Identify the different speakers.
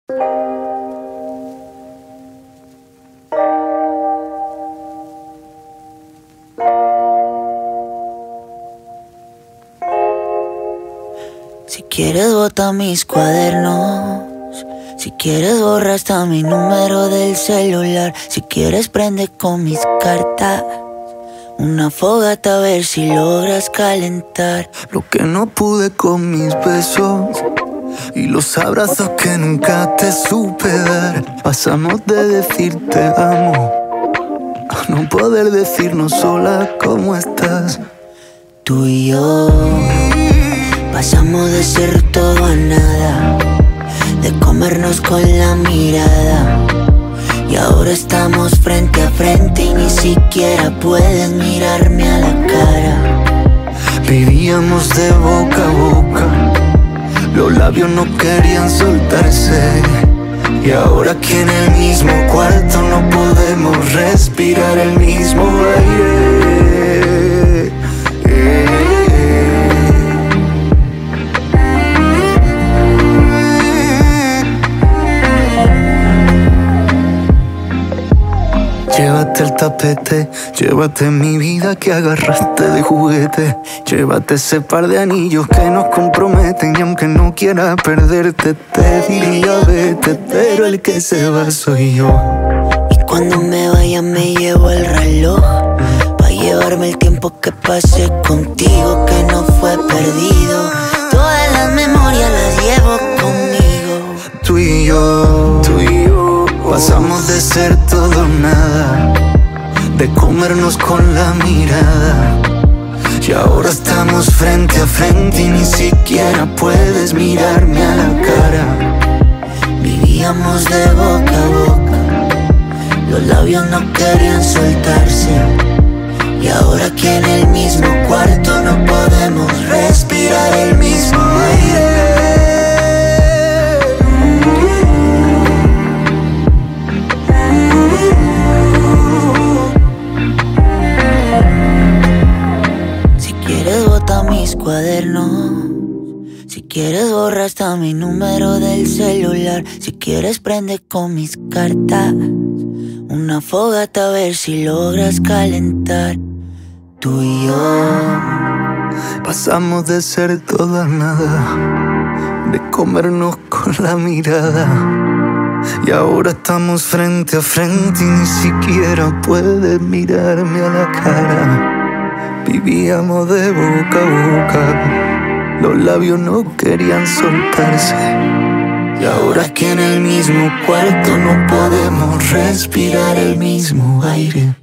Speaker 1: Si quieres bota mis cuadernos, si quieres borra hasta mi número del celular, si quieres prende con mis cartas una fogata a ver si logras calentar
Speaker 2: lo que no pude con mis besos y los abrazos que nunca te supe dar. Pasamos de decir te amo a no poder decirnos sola cómo estás.
Speaker 1: Tú y yo pasamos de ser todo a nada, de comernos con la mirada, y ahora estamos frente a frente y ni siquiera puedes mirarme a la cara.
Speaker 2: Vivíamos de boca a boca, los labios no querían soltarse, y ahora aquí en el mismo cuarto no podemos respirar el mismo aire. Llévate el tapete, llévate mi vida que agarraste de juguete. Llévate ese par de anillos que nos comprometen, y aunque no quiera perderte te diría vete, pero el que se va soy yo.
Speaker 1: Y cuando me vaya me llevo el reloj, pa' llevarme el tiempo que pasé contigo, que no fue perdido. Todas las memorias las llevo conmigo.
Speaker 2: Tú y yo pasamos de ser todo o nada, de comernos con la mirada, y ahora estamos frente a frente y ni siquiera puedes mirarme a la cara.
Speaker 1: Vivíamos de boca a boca, los labios no querían soltarse, y ahora aquí en el mismo cuarto no podemos respirar el mismo aire. Mis cuadernos, si quieres borra hasta mi número del celular, si quieres prende con mis cartas una fogata a ver si logras calentar. Tú y yo
Speaker 2: pasamos de ser todo a nada, de comernos con la mirada, y ahora estamos frente a frente y ni siquiera puedes mirarme a la cara. Vivíamos de boca a boca, los labios no querían soltarse, y ahora aquí en el mismo cuarto no podemos respirar el mismo aire.